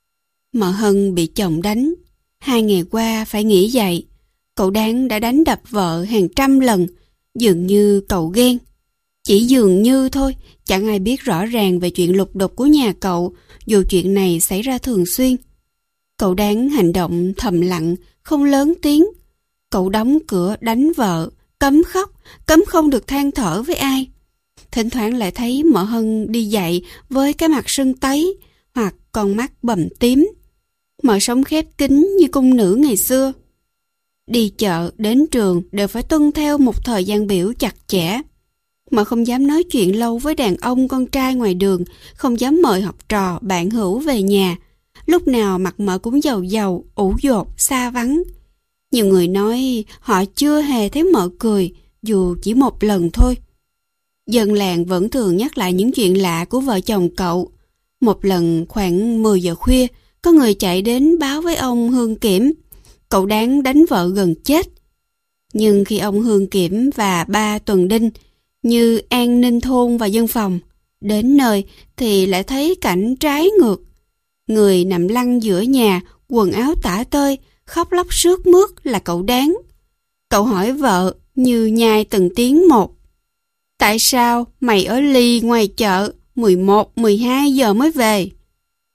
Speaker 1: Mợ Hân bị chồng đánh. Hai ngày qua phải nghỉ dạy. Cậu Đáng đã đánh đập vợ hàng trăm lần. Dường như cậu ghen. Chỉ dường như thôi, chẳng ai biết rõ ràng về chuyện lục đục của nhà cậu, dù chuyện này xảy ra thường xuyên. Cậu Đáng hành động thầm lặng, không lớn tiếng. Cậu đóng cửa đánh vợ, cấm khóc, cấm không được than thở với ai. Thỉnh thoảng lại thấy Mợ Hân đi dạy với cái mặt sưng tấy, hoặc con mắt bầm tím. Mợ sống khép kín như cung nữ ngày xưa. Đi chợ, đến trường đều phải tuân theo một thời gian biểu chặt chẽ. Mợ không dám nói chuyện lâu với đàn ông con trai ngoài đường, không dám mời học trò, bạn hữu về nhà. Lúc nào mặt Mợ cũng dầu dầu, ủ dột, xa vắng. Nhiều người nói họ chưa hề thấy Mợ cười, dù chỉ một lần thôi. Dân làng vẫn thường nhắc lại những chuyện lạ của vợ chồng cậu. Một lần khoảng mười giờ khuya, có người chạy đến báo với ông Hương Kiểm. Cậu Đáng đánh vợ gần chết. Nhưng khi ông Hương Kiểm và ba Tuần Đinh, như an ninh thôn và dân phòng, đến nơi thì lại thấy cảnh trái ngược. Người nằm lăn giữa nhà, quần áo tả tơi, khóc lóc sướt mướt là cậu Đáng. Cậu hỏi vợ như nhai từng tiếng một. Tại sao mày ở lì ngoài chợ mười một, mười hai giờ mới về?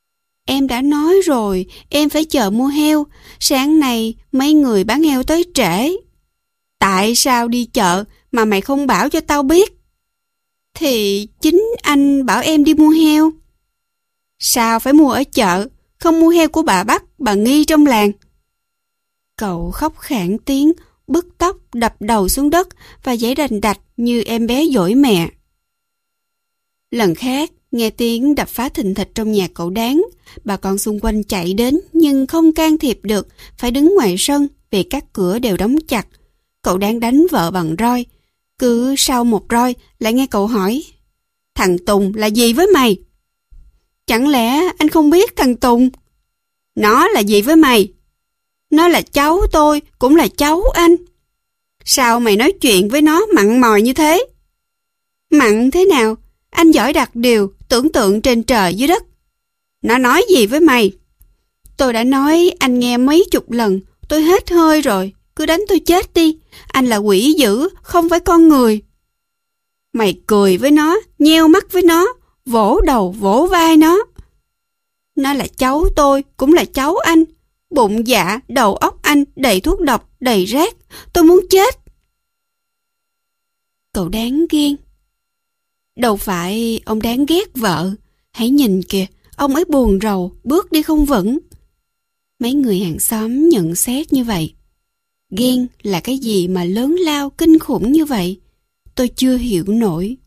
Speaker 1: Em đã nói rồi, em phải chờ mua heo. Sáng nay mấy người bán heo tới trễ. Tại sao đi chợ mà mày không bảo cho tao biết? Thì chính anh bảo em đi mua heo. Sao phải mua ở chợ, không mua heo của bà Bắc, bà Nghi trong làng? Cậu khóc khản tiếng, bứt tóc, đập đầu xuống đất và giãy đành đạch như em bé dỗi mẹ. Lần khác, nghe tiếng đập phá thình thịch trong nhà cậu Đáng, bà con xung quanh chạy đến nhưng không can thiệp được, phải đứng ngoài sân vì các cửa đều đóng chặt. Cậu Đáng đánh vợ bằng roi. Cứ sau một roi lại nghe cậu hỏi: Thằng Tùng là gì với mày? Chẳng lẽ anh không biết thằng Tùng? Nó là gì với mày? Nó là cháu tôi, cũng là cháu anh. Sao mày nói chuyện với nó mặn mòi như thế? Mặn thế nào? Anh giỏi đặt điều, tưởng tượng trên trời dưới đất. Nó nói gì với mày? Tôi đã nói anh nghe mấy chục lần, tôi hết hơi rồi, cứ đánh tôi chết đi. Anh là quỷ dữ, không phải con người. Mày cười với nó, nheo mắt với nó, vỗ đầu vỗ vai nó. Nó là cháu tôi, cũng là cháu anh. Bụng dạ, đầu óc anh đầy thuốc độc, đầy rác. Tôi muốn chết. Cậu Đáng ghen. Đâu phải ông Đáng ghét vợ. Hãy nhìn kìa, ông ấy buồn rầu, bước đi không vững. Mấy người hàng xóm nhận xét như vậy. Ghen là cái gì mà lớn lao kinh khủng như vậy? Tôi chưa hiểu nổi.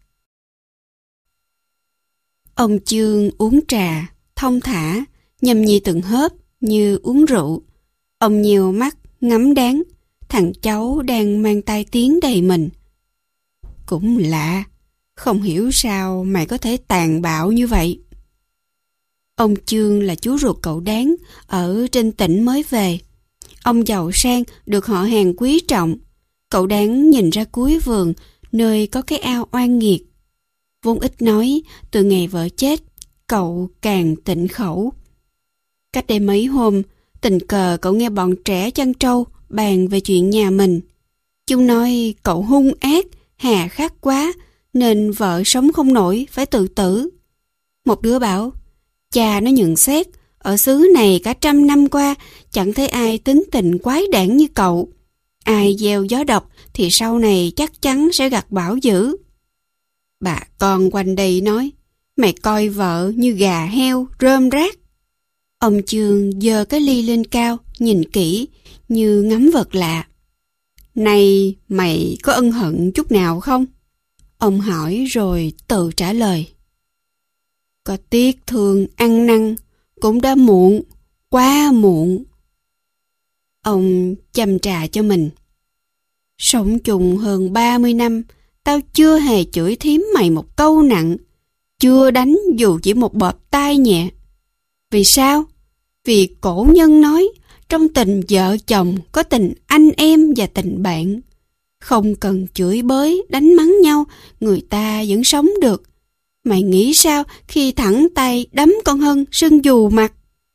Speaker 1: Ông Chương uống trà, thong thả, nhâm nhi từng hớp như uống rượu. Ông nhiều mắt, ngắm Đáng, thằng cháu đang mang tai tiếng đầy mình. Cũng lạ, không hiểu sao mày có thể tàn bạo như vậy. Ông Chương là chú ruột cậu Đáng, ở trên tỉnh mới về. Ông giàu sang, được họ hàng quý trọng. Cậu Đáng nhìn ra cuối vườn, nơi có cái ao oan nghiệt. Vốn ít nói, từ ngày vợ chết, cậu càng tịnh khẩu. Cách đây mấy hôm, tình cờ cậu nghe bọn trẻ chăn trâu bàn về chuyện nhà mình. Chúng nói cậu hung ác, hà khắc quá, nên vợ sống không nổi, phải tự tử. Một đứa bảo, cha nó nhận xét, ở xứ này cả trăm năm qua, chẳng thấy ai tính tình quái đản như cậu. Ai gieo gió độc thì sau này chắc chắn sẽ gặt bão dữ. Bà con quanh đây nói, mày coi vợ như gà heo, rơm rác. Ông Chương giơ cái ly lên cao, nhìn kỹ, như ngắm vật lạ. Này, mày có ân hận chút nào không? Ông hỏi rồi tự trả lời. Có tiếc thương, ăn năn, cũng đã muộn, quá muộn. Ông châm trà cho mình. Sống chung hơn ba mươi năm, tao chưa hề chửi thím mày một câu nặng, chưa đánh dù chỉ một bợp tai nhẹ. Vì sao? Vì cổ nhân nói, trong tình vợ chồng có tình anh em và tình bạn. Không cần chửi bới, đánh mắng nhau, người ta vẫn sống được. Mày nghĩ sao khi thẳng tay đấm con Hân sưng dù mặt?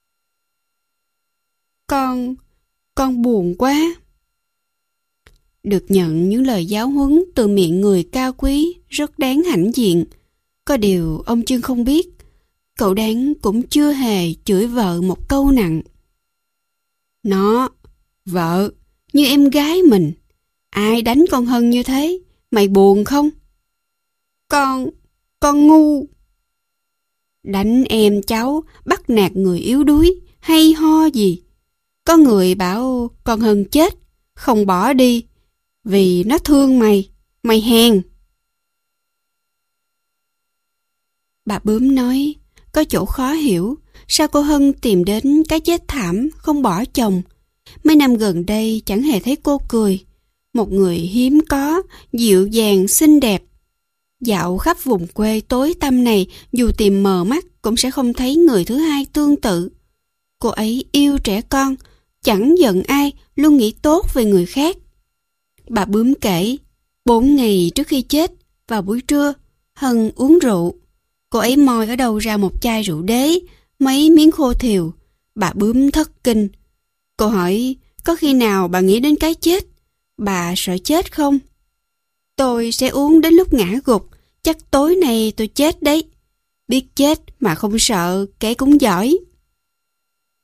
Speaker 1: Con, con buồn quá. Được nhận những lời giáo huấn từ miệng người cao quý rất đáng hãnh diện. Có điều ông Chương không biết, cậu Đáng cũng chưa hề chửi vợ một câu nặng. Nó, vợ, như em gái mình. Ai đánh con Hân như thế, mày buồn không? Con, con ngu. Đánh em cháu, bắt nạt người yếu đuối, hay ho gì. Có người bảo con Hân chết, không bỏ đi, vì nó thương mày, mày hèn. Bà Bướm nói, có chỗ khó hiểu, sao cô Hân tìm đến cái chết thảm, không bỏ chồng. Mấy năm gần đây chẳng hề thấy cô cười. Một người hiếm có, dịu dàng, xinh đẹp. Dạo khắp vùng quê tối tăm này, dù tìm mờ mắt cũng sẽ không thấy người thứ hai tương tự. Cô ấy yêu trẻ con, chẳng giận ai, luôn nghĩ tốt về người khác. Bà Bướm kể, bốn ngày trước khi chết, vào buổi trưa, Hân uống rượu. Cô ấy moi ở đâu ra một chai rượu đế, mấy miếng khô thiều. Bà Bướm thất kinh. Cô hỏi, có khi nào bà nghĩ đến cái chết? Bà sợ chết không? Tôi sẽ uống đến lúc ngã gục, chắc tối nay tôi chết đấy. Biết chết mà không sợ, kẻ cũng giỏi.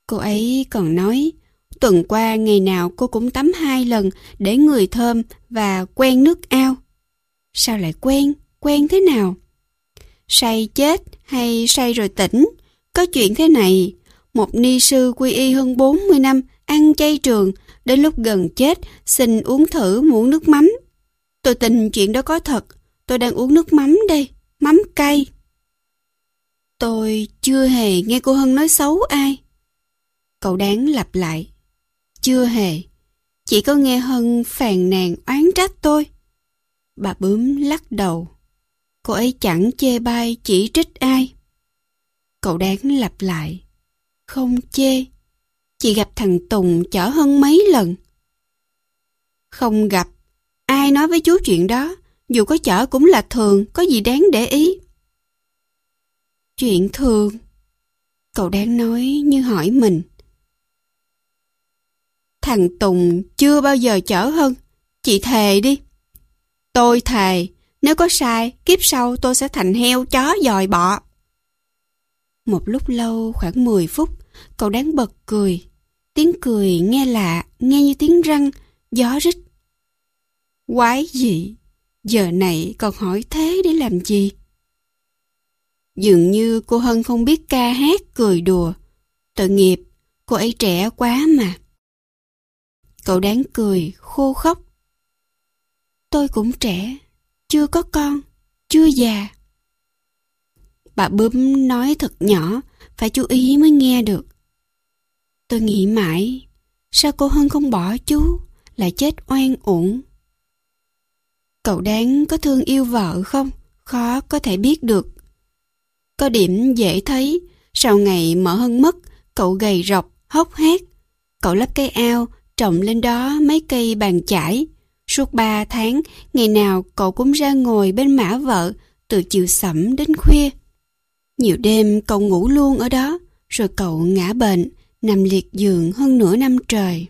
Speaker 1: Cô ấy còn nói, tuần qua ngày nào cô cũng tắm hai lần để người thơm và quen nước ao. Sao lại quen? Quen thế nào? Say chết hay say rồi tỉnh? Có chuyện thế này, một ni sư quy y hơn bốn mươi năm, ăn chay trường, đến lúc gần chết, xin uống thử muỗng nước mắm. Tôi tin chuyện đó có thật, tôi đang uống nước mắm đây, mắm cay. Tôi chưa hề nghe cô Hân nói xấu ai. Cậu Đáng lặp lại. Chưa hề, chỉ có nghe Hân phàn nàn oán trách tôi. Bà Bướm lắc đầu. Cô ấy chẳng chê bai chỉ trích ai. Cậu Đáng lặp lại. Không chê, chị gặp thằng Tùng chở Hân mấy lần. Không gặp, ai nói với chú chuyện đó, dù có chở cũng là thường, có gì đáng để ý. Chuyện thường, cậu Đáng nói như hỏi mình. Thằng Tùng chưa bao giờ chở Hân, chị thề đi. Tôi thề, nếu có sai, kiếp sau tôi sẽ thành heo chó dòi bọ. Một lúc lâu, khoảng mười phút, cậu Đáng bật cười. Tiếng cười nghe lạ, nghe như tiếng răng, gió rít. Quái gì, giờ này còn hỏi thế để làm gì? Dường như cô Hân không biết ca hát cười đùa. Tội nghiệp, cô ấy trẻ quá mà. Cậu Đáng cười, khô khóc. Tôi cũng trẻ, chưa có con, chưa già. Bà Bướm nói thật nhỏ, phải chú ý mới nghe được. Tôi nghĩ mãi, sao cô Hân không bỏ chú, lại chết oan uổng. Cậu Đáng có thương yêu vợ không? Khó có thể biết được. Có điểm dễ thấy, sau ngày mợ Hân mất, cậu gầy rộc, hốc hác. Cậu lấp cái ao, trồng lên đó mấy cây bàn chải. Suốt ba tháng, ngày nào cậu cũng ra ngồi bên mả vợ, từ chiều sẩm đến khuya. Nhiều đêm cậu ngủ luôn ở đó, rồi cậu ngã bệnh, nằm liệt giường hơn nửa năm trời.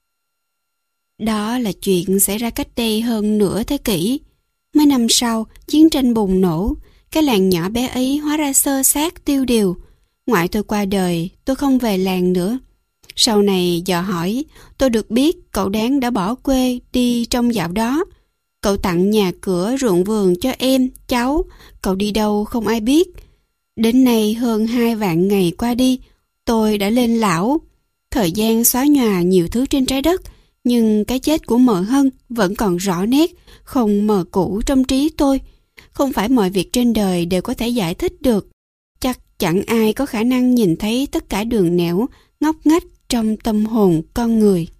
Speaker 1: Đó là chuyện xảy ra cách đây hơn nửa thế kỷ. Mấy năm sau, chiến tranh bùng nổ, cái làng nhỏ bé ấy hóa ra xơ xác tiêu điều. Ngoại tôi qua đời, tôi không về làng nữa. Sau này dò hỏi, tôi được biết cậu Đáng đã bỏ quê đi trong dạo đó. Cậu tặng nhà cửa ruộng vườn cho em, cháu, cậu đi đâu không ai biết. Đến nay hơn hai vạn ngày qua đi, tôi đã lên lão. Thời gian xóa nhòa nhiều thứ trên trái đất, nhưng cái chết của mợ Hân vẫn còn rõ nét, không mờ cũ trong trí tôi. Không phải mọi việc trên đời đều có thể giải thích được. Chắc chẳng ai có khả năng nhìn thấy tất cả đường nẻo, ngóc ngách trong tâm hồn con người.